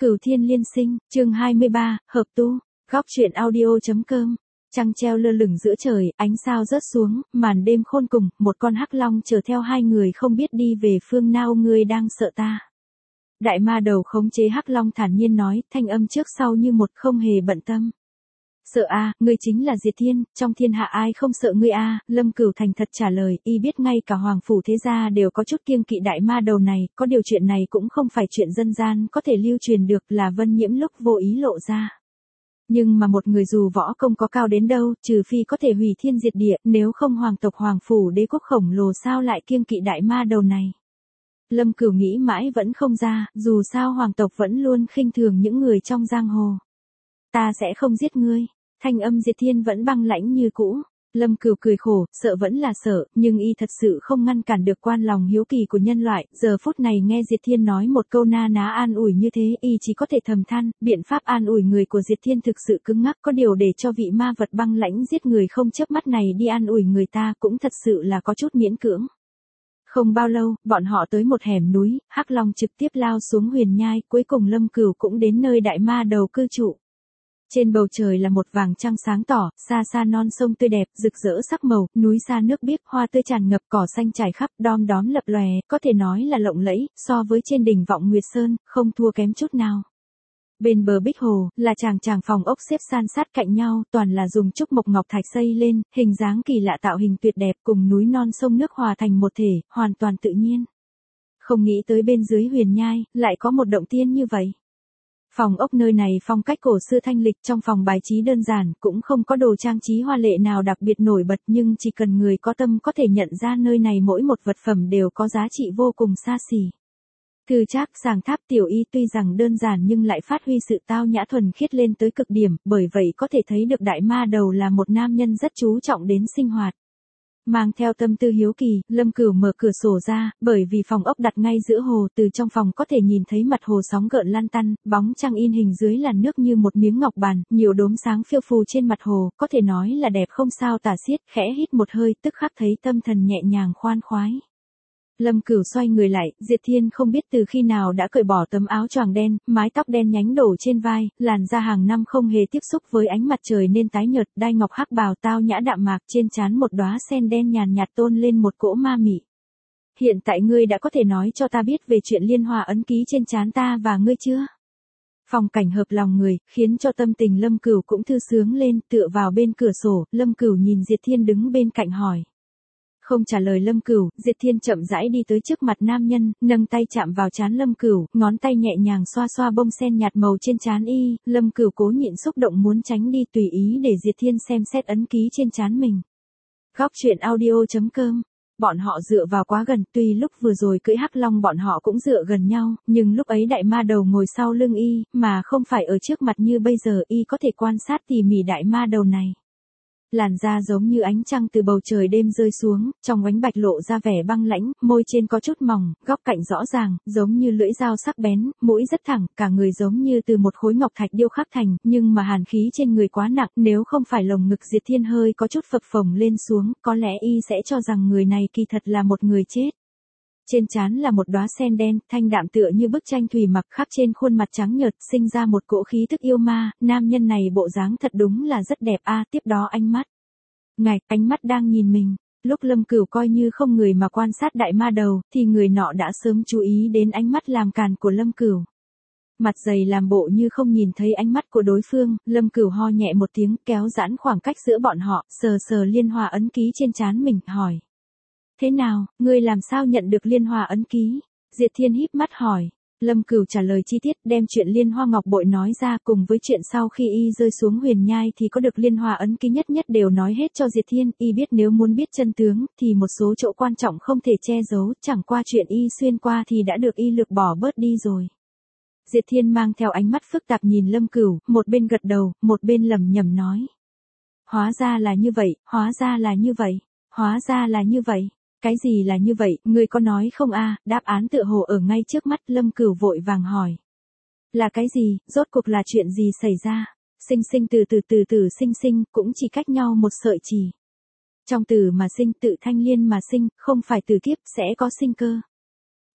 Cửu Thiên Liên Sinh, chương 23, hợp tu, góc truyện audio.com. Trăng treo lơ lửng giữa trời, ánh sao rớt xuống, màn đêm khôn cùng, một con hắc long chở theo hai người không biết đi về phương nào. Ngươi đang sợ ta? Đại ma đầu khống chế hắc long thản nhiên nói, thanh âm trước sau như một, không hề bận tâm. Sợ a, ngươi chính là Diệt Thiên, trong thiên hạ ai không sợ ngươi a? Lâm Cửu thành thật trả lời, y biết ngay cả hoàng phủ thế gia đều có chút kiêng kỵ đại ma đầu này, có điều chuyện này cũng không phải chuyện dân gian có thể lưu truyền được, là Vân Nhiễm lúc vô ý lộ ra. Nhưng mà một người dù võ công có cao đến đâu, trừ phi có thể hủy thiên diệt địa, nếu không hoàng tộc hoàng phủ đế quốc khổng lồ sao lại kiêng kỵ đại ma đầu này. Lâm Cửu nghĩ mãi vẫn không ra, dù sao hoàng tộc vẫn luôn khinh thường những người trong giang hồ. Ta sẽ không giết ngươi. Thanh âm Diệt Thiên vẫn băng lãnh như cũ. Lâm Cửu cười khổ, sợ vẫn là sợ, nhưng y thật sự không ngăn cản được quan lòng hiếu kỳ của nhân loại. Giờ phút này nghe Diệt Thiên nói một câu na ná an ủi như thế, y chỉ có thể thầm than, biện pháp an ủi người của Diệt Thiên thực sự cứng ngắc, có điều để cho vị ma vật băng lãnh giết người không chớp mắt này đi an ủi người ta cũng thật sự là có chút miễn cưỡng. Không bao lâu, bọn họ tới một hẻm núi, hắc long trực tiếp lao xuống huyền nhai, cuối cùng Lâm Cửu cũng đến nơi đại ma đầu cư trụ. Trên bầu trời là một vàng trăng sáng tỏ, xa xa non sông tươi đẹp, rực rỡ sắc màu, núi xa nước biếc, hoa tươi tràn ngập, cỏ xanh trải khắp, đom đóm lập lòe, có thể nói là lộng lẫy, so với trên đỉnh Vọng Nguyệt Sơn, không thua kém chút nào. Bên bờ bích hồ, là tràng phòng ốc xếp san sát cạnh nhau, toàn là dùng trúc mộc ngọc thạch xây lên, hình dáng kỳ lạ tạo hình tuyệt đẹp, cùng núi non sông nước hòa thành một thể, hoàn toàn tự nhiên. Không nghĩ tới bên dưới huyền nhai, lại có một động tiên như vậy. Phòng ốc nơi này phong cách cổ xưa thanh lịch, trong phòng bài trí đơn giản, cũng không có đồ trang trí hoa lệ nào đặc biệt nổi bật, nhưng chỉ cần người có tâm có thể nhận ra nơi này mỗi một vật phẩm đều có giá trị vô cùng xa xỉ. Thư trác sàng tháp tiểu y tuy rằng đơn giản nhưng lại phát huy sự tao nhã thuần khiết lên tới cực điểm, bởi vậy có thể thấy được đại ma đầu là một nam nhân rất chú trọng đến sinh hoạt. Mang theo tâm tư hiếu kỳ, Lâm Cửu mở cửa sổ ra, bởi vì phòng ốc đặt ngay giữa hồ, từ trong phòng có thể nhìn thấy mặt hồ sóng gợn lan tăn, bóng trăng in hình dưới làn nước như một miếng ngọc bàn, nhiều đốm sáng phiêu phù trên mặt hồ, có thể nói là đẹp không sao tả xiết, khẽ hít một hơi, tức khắc thấy tâm thần nhẹ nhàng khoan khoái. Lâm Cửu xoay người lại, Diệt Thiên không biết từ khi nào đã cởi bỏ tấm áo choàng đen, mái tóc đen nhánh đổ trên vai, làn da hàng năm không hề tiếp xúc với ánh mặt trời nên tái nhợt, đai ngọc hắc bào tao nhã đạm mạc, trên trán một đóa sen đen nhàn nhạt tôn lên một cỗ ma mị. Hiện tại ngươi đã có thể nói cho ta biết về chuyện liên hoa ấn ký trên trán ta và ngươi chưa? Phong cảnh hợp lòng người, khiến cho tâm tình Lâm Cửu cũng thư sướng lên, tựa vào bên cửa sổ, Lâm Cửu nhìn Diệt Thiên đứng bên cạnh hỏi. Không trả lời Lâm Cửu, Diệt Thiên chậm rãi đi tới trước mặt nam nhân, nâng tay chạm vào trán Lâm Cửu, ngón tay nhẹ nhàng xoa xoa bông sen nhạt màu trên trán y, Lâm Cửu cố nhịn xúc động muốn tránh đi tùy ý để Diệt Thiên xem xét ấn ký trên trán mình. Góc truyện audio.com. Bọn họ dựa vào quá gần, tuy lúc vừa rồi cưỡi hắc long bọn họ cũng dựa gần nhau, nhưng lúc ấy đại ma đầu ngồi sau lưng y, mà không phải ở trước mặt như bây giờ, y có thể quan sát tỉ mỉ đại ma đầu này. Làn da giống như ánh trăng từ bầu trời đêm rơi xuống, trong ánh bạch lộ ra vẻ băng lãnh, môi trên có chút mỏng, góc cạnh rõ ràng, giống như lưỡi dao sắc bén, mũi rất thẳng, cả người giống như từ một khối ngọc thạch điêu khắc thành, nhưng mà hàn khí trên người quá nặng, nếu không phải lồng ngực Diệt Thiên hơi có chút phập phồng lên xuống, có lẽ y sẽ cho rằng người này kỳ thật là một người chết. Trên trán là một đóa sen đen, thanh đạm tựa như bức tranh thủy mặc, khắc trên khuôn mặt trắng nhợt, sinh ra một cỗ khí tức yêu ma, nam nhân này bộ dáng thật đúng là rất đẹp a. Tiếp đó ánh mắt. Ngạch, ánh mắt đang nhìn mình. Lúc Lâm Cửu coi như không người mà quan sát đại ma đầu, thì người nọ đã sớm chú ý đến ánh mắt làm càn của Lâm Cửu. Mặt dày làm bộ như không nhìn thấy ánh mắt của đối phương, Lâm Cửu ho nhẹ một tiếng, kéo giãn khoảng cách giữa bọn họ, sờ sờ liên hoa ấn ký trên trán mình, hỏi. Thế nào, ngươi làm sao nhận được liên hoa ấn ký? Diệt Thiên híp mắt hỏi. Lâm Cửu trả lời chi tiết, đem chuyện liên hoa ngọc bội nói ra, cùng với chuyện sau khi y rơi xuống huyền nhai thì có được liên hoa ấn ký nhất nhất đều nói hết cho Diệt Thiên. Y biết nếu muốn biết chân tướng, thì một số chỗ quan trọng không thể che giấu, chẳng qua chuyện y xuyên qua thì đã được y lược bỏ bớt đi rồi. Diệt Thiên mang theo ánh mắt phức tạp nhìn Lâm Cửu, một bên gật đầu, một bên lẩm nhẩm nói. Hóa ra là như vậy, hóa ra là như vậy, hóa ra là như vậy. Cái gì là như vậy, ngươi có nói không a? Đáp án tựa hồ ở ngay trước mắt, Lâm Cửu vội vàng hỏi. Là cái gì, rốt cuộc là chuyện gì xảy ra? Sinh sinh từ sinh sinh, cũng chỉ cách nhau một sợi chỉ. Trong từ mà sinh, tự thanh liên mà sinh, không phải từ kiếp sẽ có sinh cơ.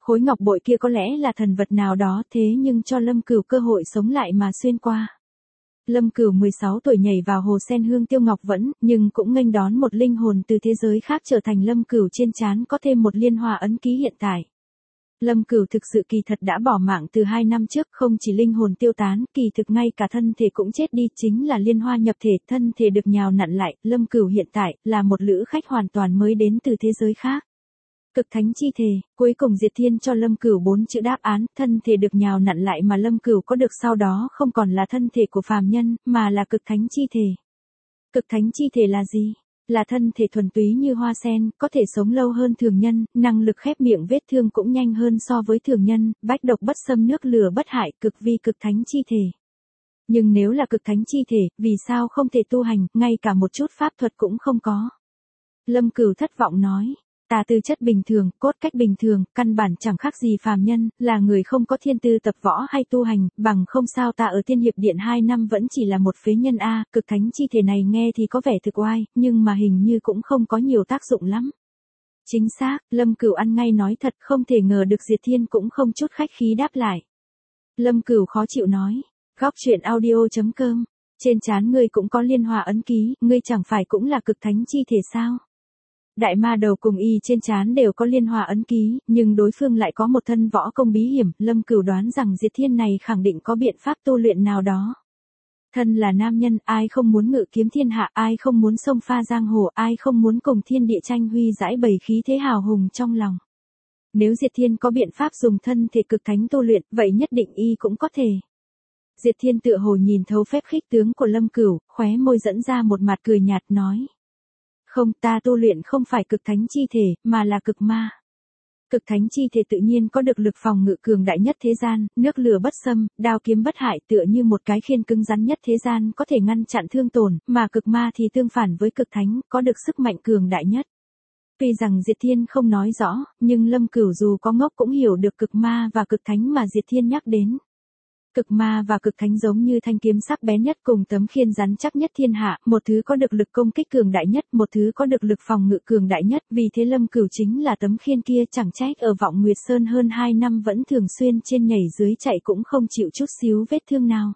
Khối ngọc bội kia có lẽ là thần vật nào đó, thế nhưng cho Lâm Cửu cơ hội sống lại mà xuyên qua. Lâm Cửu 16 tuổi nhảy vào hồ sen hương tiêu ngọc vẫn, nhưng cũng nghênh đón một linh hồn từ thế giới khác trở thành Lâm Cửu trên trán có thêm một liên hoa ấn ký hiện tại. Lâm Cửu thực sự kỳ thật đã bỏ mạng từ 2 năm trước, không chỉ linh hồn tiêu tán, kỳ thực ngay cả thân thể cũng chết đi, chính là liên hoa nhập thể, thân thể được nhào nặn lại, Lâm Cửu hiện tại là một lữ khách hoàn toàn mới đến từ thế giới khác. Cực thánh chi thể, cuối cùng Diệt Thiên cho Lâm Cửu 4 chữ đáp án, thân thể được nhào nặn lại mà Lâm Cửu có được sau đó không còn là thân thể của phàm nhân, mà là cực thánh chi thể. Cực thánh chi thể là gì? Là thân thể thuần túy như hoa sen, có thể sống lâu hơn thường nhân, năng lực khép miệng vết thương cũng nhanh hơn so với thường nhân, bách độc bất xâm nước lửa bất hại, cực vi cực thánh chi thể. Nhưng nếu là cực thánh chi thể, vì sao không thể tu hành, ngay cả một chút pháp thuật cũng không có? Lâm Cửu thất vọng nói. Ta tư chất bình thường, cốt cách bình thường, căn bản chẳng khác gì phàm nhân, là người không có thiên tư tập võ hay tu hành, bằng không sao ta ở Tiên Hiệp Điện 2 năm vẫn chỉ là một phế nhân a, cực thánh chi thể này nghe thì có vẻ thực oai, nhưng mà hình như cũng không có nhiều tác dụng lắm. Chính xác, Lâm Cửu ăn ngay nói thật, không thể ngờ được Diệt Thiên cũng không chút khách khí đáp lại. Lâm Cửu khó chịu nói, góc truyện audio.com, trên trán ngươi cũng có liên hoa ấn ký, ngươi chẳng phải cũng là cực thánh chi thể sao? Đại ma đầu cùng y trên trán đều có liên hoa ấn ký, nhưng đối phương lại có một thân võ công bí hiểm, Lâm Cửu đoán rằng Diệt Thiên này khẳng định có biện pháp tu luyện nào đó. Thân là nam nhân, ai không muốn ngự kiếm thiên hạ, ai không muốn xông pha giang hồ, ai không muốn cùng thiên địa tranh huy giải bày khí thế hào hùng trong lòng. Nếu Diệt Thiên có biện pháp dùng thân thể cực thánh tu luyện, vậy nhất định y cũng có thể. Diệt Thiên tựa hồ nhìn thấu phép khích tướng của Lâm Cửu, khóe môi dẫn ra một mặt cười nhạt nói. Không, ta tu luyện không phải cực thánh chi thể, mà là cực ma. Cực thánh chi thể tự nhiên có được lực phòng ngự cường đại nhất thế gian, nước lửa bất xâm, đao kiếm bất hại, tựa như một cái khiên cứng rắn nhất thế gian có thể ngăn chặn thương tổn, mà cực ma thì tương phản với cực thánh, có được sức mạnh cường đại nhất. Tuy rằng Diệt Thiên không nói rõ, nhưng Lâm Cửu dù có ngốc cũng hiểu được cực ma và cực thánh mà Diệt Thiên nhắc đến. Cực ma và cực thánh giống như thanh kiếm sắc bén nhất cùng tấm khiên rắn chắc nhất thiên hạ, một thứ có được lực công kích cường đại nhất, một thứ có được lực phòng ngự cường đại nhất, vì thế Lâm Cửu chính là tấm khiên kia, chẳng trách ở Vọng Nguyệt Sơn hơn 2 năm vẫn thường xuyên trên nhảy dưới chạy cũng không chịu chút xíu vết thương nào.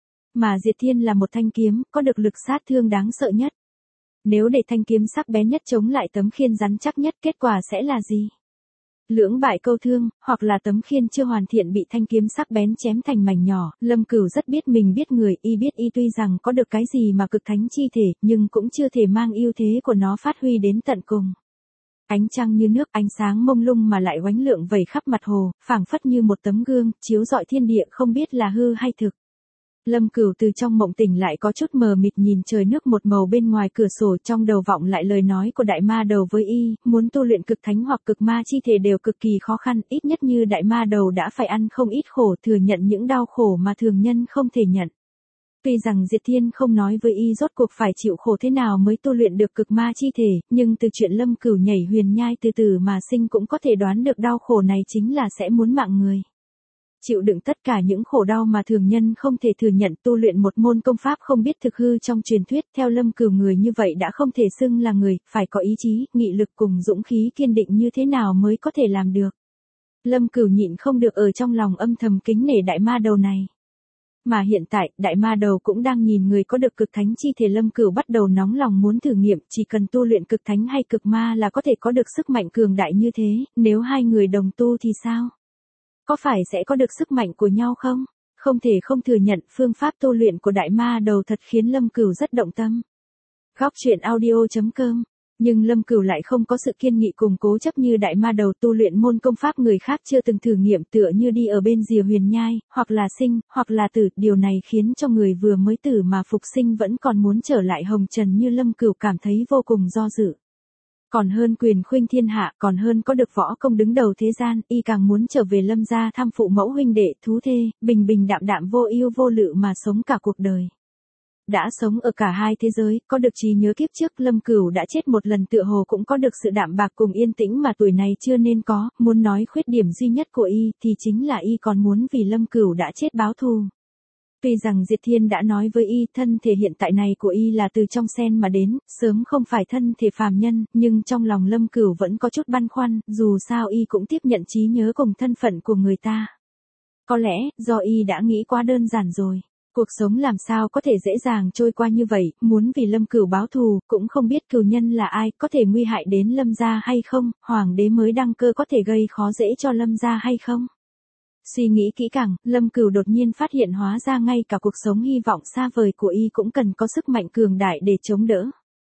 Mà Diệt Thiên là một thanh kiếm, có được lực sát thương đáng sợ nhất. Nếu để thanh kiếm sắc bén nhất chống lại tấm khiên rắn chắc nhất, kết quả sẽ là gì? Lưỡng bại câu thương, hoặc là tấm khiên chưa hoàn thiện bị thanh kiếm sắc bén chém thành mảnh nhỏ, Lâm Cửu rất biết mình biết người, y biết y tuy rằng có được cái gì mà cực thánh chi thể, nhưng cũng chưa thể mang ưu thế của nó phát huy đến tận cùng. Ánh trăng như nước, ánh sáng mông lung mà lại oánh lượng vẩy khắp mặt hồ, phảng phất như một tấm gương, chiếu rọi thiên địa không biết là hư hay thực. Lâm Cửu từ trong mộng tỉnh lại có chút mờ mịt nhìn trời nước một màu bên ngoài cửa sổ, trong đầu vọng lại lời nói của đại ma đầu với y, muốn tu luyện cực thánh hoặc cực ma chi thể đều cực kỳ khó khăn, ít nhất như đại ma đầu đã phải ăn không ít khổ, thừa nhận những đau khổ mà thường nhân không thể nhận. Tuy rằng Diệt Thiên không nói với y rốt cuộc phải chịu khổ thế nào mới tu luyện được cực ma chi thể, nhưng từ chuyện Lâm Cửu nhảy huyền nhai từ từ mà sinh cũng có thể đoán được đau khổ này chính là sẽ muốn mạng người. Chịu đựng tất cả những khổ đau mà thường nhân không thể thừa nhận, tu luyện một môn công pháp không biết thực hư trong truyền thuyết, theo Lâm Cửu người như vậy đã không thể xưng là người, phải có ý chí, nghị lực cùng dũng khí kiên định như thế nào mới có thể làm được. Lâm Cửu nhịn không được ở trong lòng âm thầm kính nể đại ma đầu này. Mà hiện tại, đại ma đầu cũng đang nhìn người có được cực thánh chi thể, Lâm Cửu bắt đầu nóng lòng muốn thử nghiệm, chỉ cần tu luyện cực thánh hay cực ma là có thể có được sức mạnh cường đại như thế, nếu hai người đồng tu thì sao? Có phải sẽ có được sức mạnh của nhau không? Không thể không thừa nhận, phương pháp tu luyện của đại ma đầu thật khiến Lâm Cửu rất động tâm. Góc truyện audio.com. Nhưng Lâm Cửu lại không có sự kiên nghị cùng cố chấp như đại ma đầu, tu luyện môn công pháp người khác chưa từng thử nghiệm, tựa như đi ở bên rìa huyền nhai, hoặc là sinh, hoặc là tử, điều này khiến cho người vừa mới tử mà phục sinh vẫn còn muốn trở lại hồng trần như Lâm Cửu cảm thấy vô cùng do dự. Còn hơn quyền khuynh thiên hạ, còn hơn có được võ công đứng đầu thế gian, y càng muốn trở về Lâm gia thăm phụ mẫu huynh đệ, thú thê, bình bình đạm đạm vô ưu vô lự mà sống cả cuộc đời. Đã sống ở cả hai thế giới, có được trí nhớ kiếp trước, Lâm Cửu đã chết một lần tựa hồ cũng có được sự đạm bạc cùng yên tĩnh mà tuổi này chưa nên có, muốn nói khuyết điểm duy nhất của y thì chính là y còn muốn vì Lâm Cửu đã chết báo thù. Tuy rằng Diệt Thiên đã nói với y thân thể hiện tại này của y là từ trong sen mà đến, sớm không phải thân thể phàm nhân, nhưng trong lòng Lâm Cửu vẫn có chút băn khoăn, dù sao y cũng tiếp nhận trí nhớ cùng thân phận của người ta. Có lẽ, do y đã nghĩ quá đơn giản rồi. Cuộc sống làm sao có thể dễ dàng trôi qua như vậy, muốn vì Lâm Cửu báo thù, cũng không biết cừu nhân là ai, có thể nguy hại đến Lâm gia hay không, hoàng đế mới đăng cơ có thể gây khó dễ cho Lâm gia hay không. Suy nghĩ kỹ càng, Lâm Cửu đột nhiên phát hiện hóa ra ngay cả cuộc sống hy vọng xa vời của y cũng cần có sức mạnh cường đại để chống đỡ.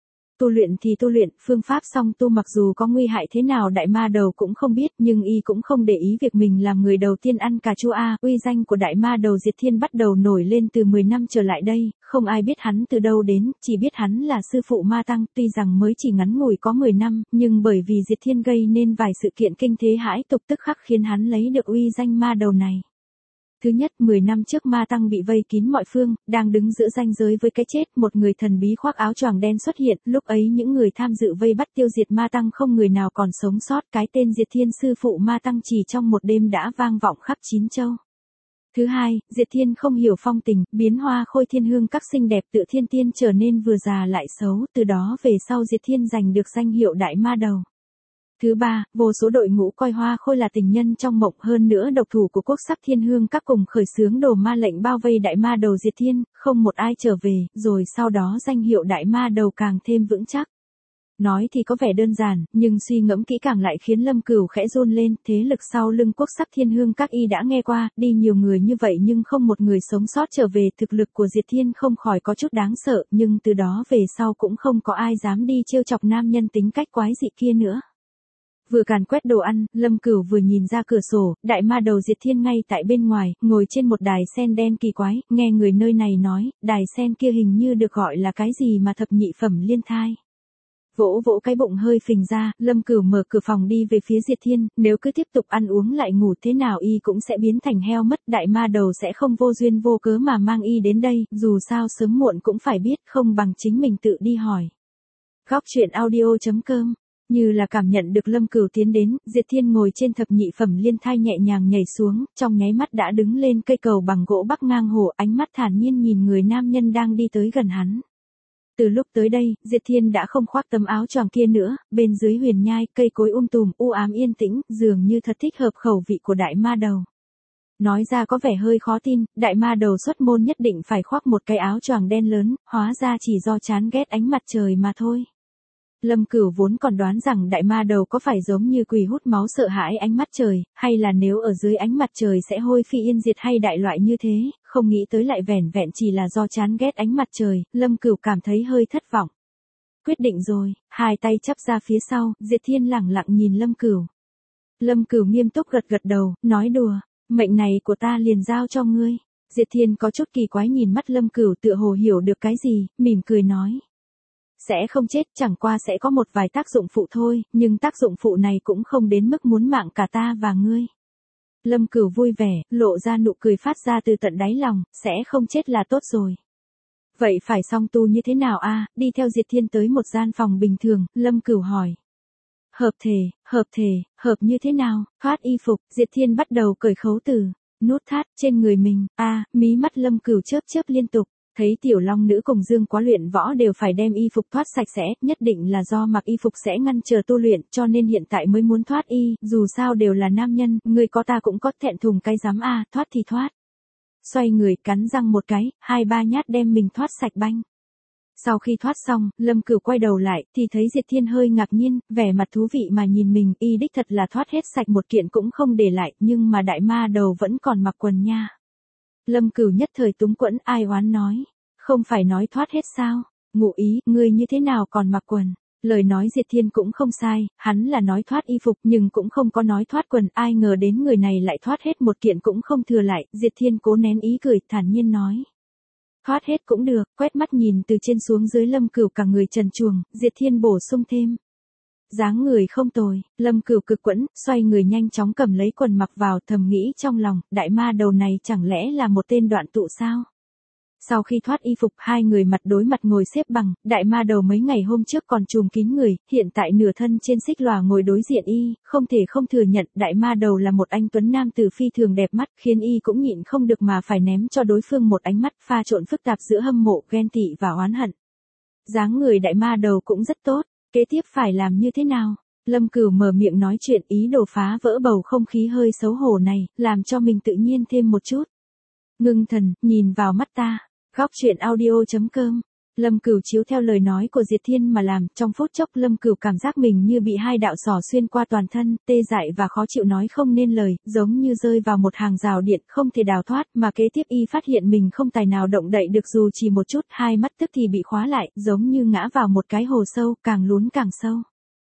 Tu luyện thì tu luyện, phương pháp song tu mặc dù có nguy hại thế nào đại ma đầu cũng không biết, nhưng y cũng không để ý việc mình làm người đầu tiên ăn cà chua a. Uy danh của đại ma đầu Diệt Thiên bắt đầu nổi lên từ 10 năm trở lại đây, không ai biết hắn từ đâu đến, chỉ biết hắn là sư phụ ma tăng, tuy rằng mới chỉ ngắn ngủi có 10 năm, nhưng bởi vì Diệt Thiên gây nên vài sự kiện kinh thế hãi tục tức khắc khiến hắn lấy được uy danh ma đầu này. Thứ nhất, 10 năm trước ma tăng bị vây kín mọi phương, đang đứng giữa ranh giới với cái chết, một người thần bí khoác áo choàng đen xuất hiện, lúc ấy những người tham dự vây bắt tiêu diệt ma tăng không người nào còn sống sót, cái tên Diệt Thiên sư phụ ma tăng chỉ trong một đêm đã vang vọng khắp 9 châu. Thứ hai, Diệt Thiên không hiểu phong tình, biến hoa khôi thiên hương các xinh đẹp tự thiên tiên trở nên vừa già lại xấu, từ đó về sau Diệt Thiên giành được danh hiệu đại ma đầu. Thứ ba, vô số đội ngũ coi hoa khôi là tình nhân trong mộng, hơn nữa độc thủ của quốc sắc thiên hương các cùng khởi xướng đồ ma lệnh bao vây đại ma đầu Diệt Thiên, không một ai trở về, rồi sau đó danh hiệu đại ma đầu càng thêm vững chắc. Nói thì có vẻ đơn giản, nhưng suy ngẫm kỹ càng lại khiến Lâm Cửu khẽ run lên, thế lực sau lưng quốc sắc thiên hương các y đã nghe qua, đi nhiều người như vậy nhưng không một người sống sót trở về, thực lực của Diệt Thiên không khỏi có chút đáng sợ, nhưng từ đó về sau cũng không có ai dám đi trêu chọc nam nhân tính cách quái dị kia nữa. Vừa càn quét đồ ăn, Lâm Cửu vừa nhìn ra cửa sổ, đại ma đầu Diệt Thiên ngay tại bên ngoài, ngồi trên một đài sen đen kỳ quái, nghe người nơi này nói, đài sen kia hình như được gọi là cái gì mà thập nhị phẩm liên thai. Vỗ vỗ cái bụng hơi phình ra, Lâm Cửu mở cửa phòng đi về phía Diệt Thiên, nếu cứ tiếp tục ăn uống lại ngủ thế nào y cũng sẽ biến thành heo mất, đại ma đầu sẽ không vô duyên vô cớ mà mang y đến đây, dù sao sớm muộn cũng phải biết, không bằng chính mình tự đi hỏi. Góc truyện audio.com. Như là cảm nhận được Lâm Cửu tiến đến, Diệt Thiên ngồi trên thập nhị phẩm liên thai nhẹ nhàng nhảy xuống, trong nháy mắt đã đứng lên cây cầu bằng gỗ bắc ngang hồ, ánh mắt thản nhiên nhìn người nam nhân đang đi tới gần hắn. Từ lúc tới đây, Diệt Thiên đã không khoác tấm áo choàng kia nữa, bên dưới huyền nhai, cây cối tùm, u ám yên tĩnh, dường như thật thích hợp khẩu vị của đại ma đầu. Nói ra có vẻ hơi khó tin, đại ma đầu xuất môn nhất định phải khoác một cái áo choàng đen lớn, hóa ra chỉ do chán ghét ánh mặt trời mà thôi. Lâm Cửu vốn còn đoán rằng đại ma đầu có phải giống như quỷ hút máu sợ hãi ánh mắt trời, hay là nếu ở dưới ánh mặt trời sẽ hôi phi yên diệt hay đại loại như thế, không nghĩ tới lại vẻn vẹn chỉ là do chán ghét ánh mặt trời, Lâm Cửu cảm thấy hơi thất vọng. Quyết định rồi, hai tay chắp ra phía sau, Diệt Thiên lẳng lặng nhìn Lâm Cửu. Lâm Cửu nghiêm túc gật gật đầu, nói đùa, mệnh này của ta liền giao cho ngươi. Diệt Thiên có chút kỳ quái nhìn mắt Lâm Cửu tựa hồ hiểu được cái gì, mỉm cười nói. Sẽ không chết, chẳng qua sẽ có một vài tác dụng phụ thôi, nhưng tác dụng phụ này cũng không đến mức muốn mạng cả ta và ngươi. Lâm Cửu vui vẻ, lộ ra nụ cười phát ra từ tận đáy lòng, sẽ không chết là tốt rồi. Vậy phải song tu như thế nào a? Đi theo Diệt Thiên tới một gian phòng bình thường, Lâm Cửu hỏi. Hợp như thế nào? Thoát y phục, Diệt Thiên bắt đầu cởi khấu từ, nút thắt trên người mình, mí mắt Lâm Cửu chớp chớp liên tục. Thấy tiểu long nữ cùng Dương Quá luyện võ đều phải đem y phục thoát sạch sẽ, nhất định là do mặc y phục sẽ ngăn trở tu luyện, cho nên hiện tại mới muốn thoát y, dù sao đều là nam nhân, người có ta cũng có, thẹn thùng cái dám a, thoát thì thoát. Xoay người cắn răng một cái, 2-3 nhát đem mình thoát sạch banh. Sau khi thoát xong, Lâm Cửu quay đầu lại, thì thấy Diệt Thiên hơi ngạc nhiên, vẻ mặt thú vị mà nhìn mình, y đích thật là thoát hết sạch một kiện cũng không để lại, nhưng mà đại ma đầu vẫn còn mặc quần nha. Lâm Cửu nhất thời túng quẫn, ai oán nói. Không phải nói thoát hết sao? Ngụ ý, ngươi như thế nào còn mặc quần? Lời nói Diệt Thiên cũng không sai, hắn là nói thoát y phục nhưng cũng không có nói thoát quần, ai ngờ đến người này lại thoát hết một kiện cũng không thừa lại, Diệt Thiên cố nén ý cười, thản nhiên nói. Thoát hết cũng được, quét mắt nhìn từ trên xuống dưới Lâm Cửu cả người trần truồng, Diệt Thiên bổ sung thêm. Dáng người không tồi, Lâm Cửu cực quẫn, xoay người nhanh chóng cầm lấy quần mặc vào, thầm nghĩ trong lòng, đại ma đầu này chẳng lẽ là một tên đoạn tụ sao? Sau khi thoát y phục, hai người mặt đối mặt ngồi xếp bằng, đại ma đầu mấy ngày hôm trước còn trùm kín người, hiện tại nửa thân trên xích lòa ngồi đối diện y, không thể không thừa nhận đại ma đầu là một anh tuấn nam tử phi thường đẹp mắt, khiến y cũng nhịn không được mà phải ném cho đối phương một ánh mắt pha trộn phức tạp giữa hâm mộ, ghen tị và oán hận. Dáng người đại ma đầu cũng rất tốt, kế tiếp phải làm như thế nào? Lâm Cửu mở miệng nói chuyện, ý đồ phá vỡ bầu không khí hơi xấu hổ này, làm cho mình tự nhiên thêm một chút. Ngưng thần, nhìn vào mắt ta. Góc truyện audio.com. Lâm Cửu chiếu theo lời nói của Diệt Thiên mà làm, trong phút chốc Lâm Cửu cảm giác mình như bị hai đạo xỏ xuyên qua toàn thân, tê dại và khó chịu nói không nên lời, giống như rơi vào một hàng rào điện không thể đào thoát, mà kế tiếp y phát hiện mình không tài nào động đậy được dù chỉ một chút, hai mắt tức thì bị khóa lại, giống như ngã vào một cái hồ sâu, càng lún càng sâu.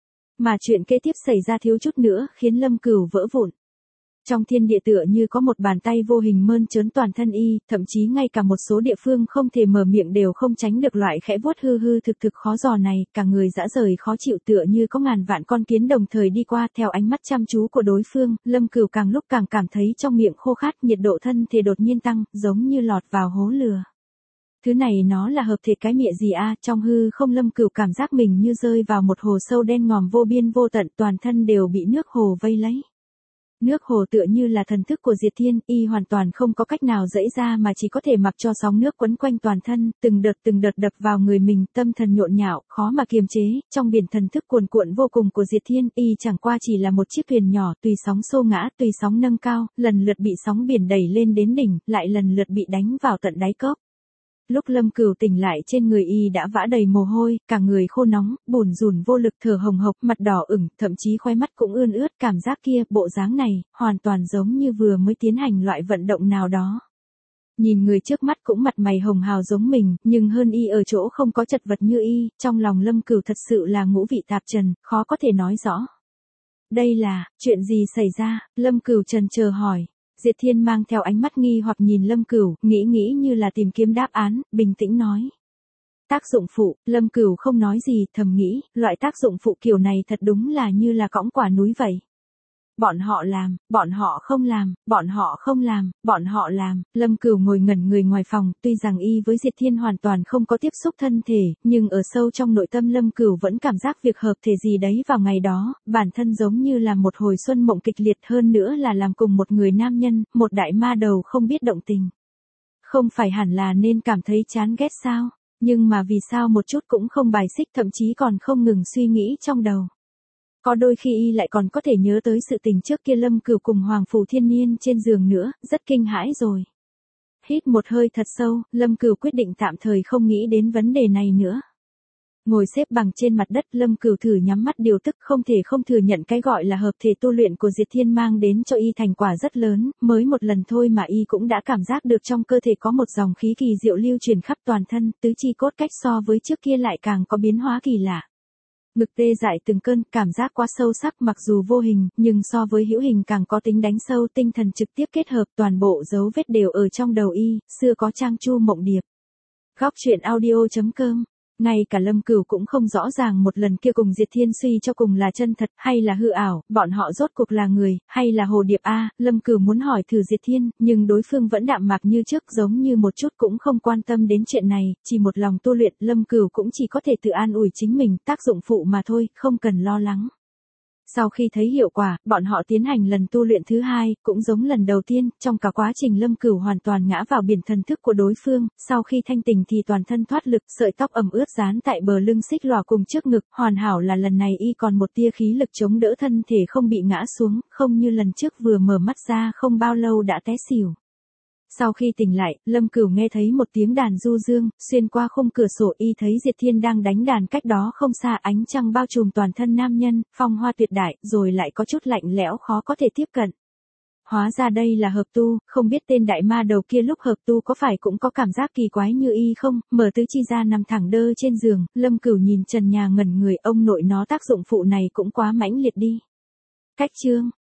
Mà chuyện kế tiếp xảy ra thiếu chút nữa, khiến Lâm Cửu vỡ vụn. Trong thiên địa tựa như có một bàn tay vô hình mơn trớn toàn thân y, thậm chí ngay cả một số địa phương không thể mở miệng đều không tránh được loại khẽ vuốt hư hư thực thực khó dò này, cả người dã rời khó chịu tựa như có ngàn vạn con kiến đồng thời đi qua. Theo ánh mắt chăm chú của đối phương, Lâm Cửu càng lúc càng cảm thấy trong miệng khô khát, nhiệt độ thân thể đột nhiên tăng, giống như lọt vào hố lửa. Thứ này nó là hợp thể cái mịa gì a? Trong hư không Lâm Cửu cảm giác mình như rơi vào một hồ sâu đen ngòm vô biên vô tận, toàn thân đều bị nước hồ vây lấy. Nước hồ tựa như là thần thức của Diệt Thiên, y hoàn toàn không có cách nào dẫy ra mà chỉ có thể mặc cho sóng nước quấn quanh toàn thân, từng đợt đập vào người mình, tâm thần nhộn nhạo, khó mà kiềm chế, trong biển thần thức cuồn cuộn vô cùng của Diệt Thiên, y chẳng qua chỉ là một chiếc thuyền nhỏ, tùy sóng xô ngã, tùy sóng nâng cao, lần lượt bị sóng biển đẩy lên đến đỉnh, lại lần lượt bị đánh vào tận đáy cốc. Lúc Lâm Cửu tỉnh lại trên người y đã vã đầy mồ hôi, cả người khô nóng, bủn rủn vô lực thở hồng hộc, mặt đỏ ửng, thậm chí khóe mắt cũng ươn ướt, cảm giác kia, bộ dáng này, hoàn toàn giống như vừa mới tiến hành loại vận động nào đó. Nhìn người trước mắt cũng mặt mày hồng hào giống mình, nhưng hơn y ở chỗ không có chật vật như y, trong lòng Lâm Cửu thật sự là ngũ vị tạp trần, khó có thể nói rõ. Đây là, chuyện gì xảy ra? Lâm Cửu trần chờ hỏi. Diệt Thiên mang theo ánh mắt nghi hoặc nhìn Lâm Cửu, nghĩ như là tìm kiếm đáp án, bình tĩnh nói. Tác dụng phụ, Lâm Cửu không nói gì, thầm nghĩ, loại tác dụng phụ kiểu này thật đúng là như là cõng quả núi vậy. Bọn họ làm, bọn họ không làm, bọn họ không làm, bọn họ làm. Lâm Cửu ngồi ngẩn người ngoài phòng, tuy rằng y với Diệt Thiên hoàn toàn không có tiếp xúc thân thể, nhưng ở sâu trong nội tâm Lâm Cửu vẫn cảm giác việc hợp thể gì đấy vào ngày đó, bản thân giống như là một hồi xuân mộng kịch liệt, hơn nữa là làm cùng một người nam nhân, một đại ma đầu không biết động tình. Không phải hẳn là nên cảm thấy chán ghét sao? Nhưng mà vì sao một chút cũng không bài xích, thậm chí còn không ngừng suy nghĩ trong đầu. Có đôi khi y lại còn có thể nhớ tới sự tình trước kia Lâm Cửu cùng Hoàng Phủ Thiên Niên trên giường nữa, rất kinh hãi rồi. Hít một hơi thật sâu, Lâm Cửu quyết định tạm thời không nghĩ đến vấn đề này nữa. Ngồi xếp bằng trên mặt đất, Lâm Cửu thử nhắm mắt điều tức, không thể không thừa nhận cái gọi là hợp thể tu luyện của Diệt Thiên mang đến cho y thành quả rất lớn, mới một lần thôi mà y cũng đã cảm giác được trong cơ thể có một dòng khí kỳ diệu lưu truyền khắp toàn thân, tứ chi cốt cách so với trước kia lại càng có biến hóa kỳ lạ. Ngực tê dại từng cơn, cảm giác quá sâu sắc mặc dù vô hình, nhưng so với hữu hình càng có tính đánh sâu, tinh thần trực tiếp kết hợp, toàn bộ dấu vết đều ở trong đầu y, xưa có Trang Chu Mộng Điệp. Góc truyện audio.com. Ngay cả Lâm Cửu cũng không rõ ràng một lần kia cùng Diệt Thiên suy cho cùng là chân thật hay là hư ảo, bọn họ rốt cuộc là người, hay là hồ điệp a? Lâm Cửu muốn hỏi thử Diệt Thiên, nhưng đối phương vẫn đạm mạc như trước, giống như một chút cũng không quan tâm đến chuyện này, chỉ một lòng tu luyện. Lâm Cửu cũng chỉ có thể tự an ủi chính mình, tác dụng phụ mà thôi, không cần lo lắng. Sau khi thấy hiệu quả, bọn họ tiến hành lần tu luyện thứ hai, cũng giống lần đầu tiên, trong cả quá trình Lâm Cửu hoàn toàn ngã vào biển thần thức của đối phương, sau khi thanh tỉnh thì toàn thân thoát lực, sợi tóc ẩm ướt dán tại bờ lưng xích lòa cùng trước ngực, hoàn hảo là lần này y còn một tia khí lực chống đỡ thân thể không bị ngã xuống, không như lần trước vừa mở mắt ra không bao lâu đã té xỉu. Sau khi tỉnh lại, Lâm Cửu nghe thấy một tiếng đàn du dương, xuyên qua khung cửa sổ y thấy Diệt Thiên đang đánh đàn cách đó không xa, ánh trăng bao trùm toàn thân nam nhân, phong hoa tuyệt đại, rồi lại có chút lạnh lẽo khó có thể tiếp cận. Hóa ra đây là hợp tu, không biết tên đại ma đầu kia lúc hợp tu có phải cũng có cảm giác kỳ quái như y không, mở tứ chi ra nằm thẳng đơ trên giường, Lâm Cửu nhìn trần nhà ngẩn người, ông nội nó tác dụng phụ này cũng quá mãnh liệt đi. Cách chương.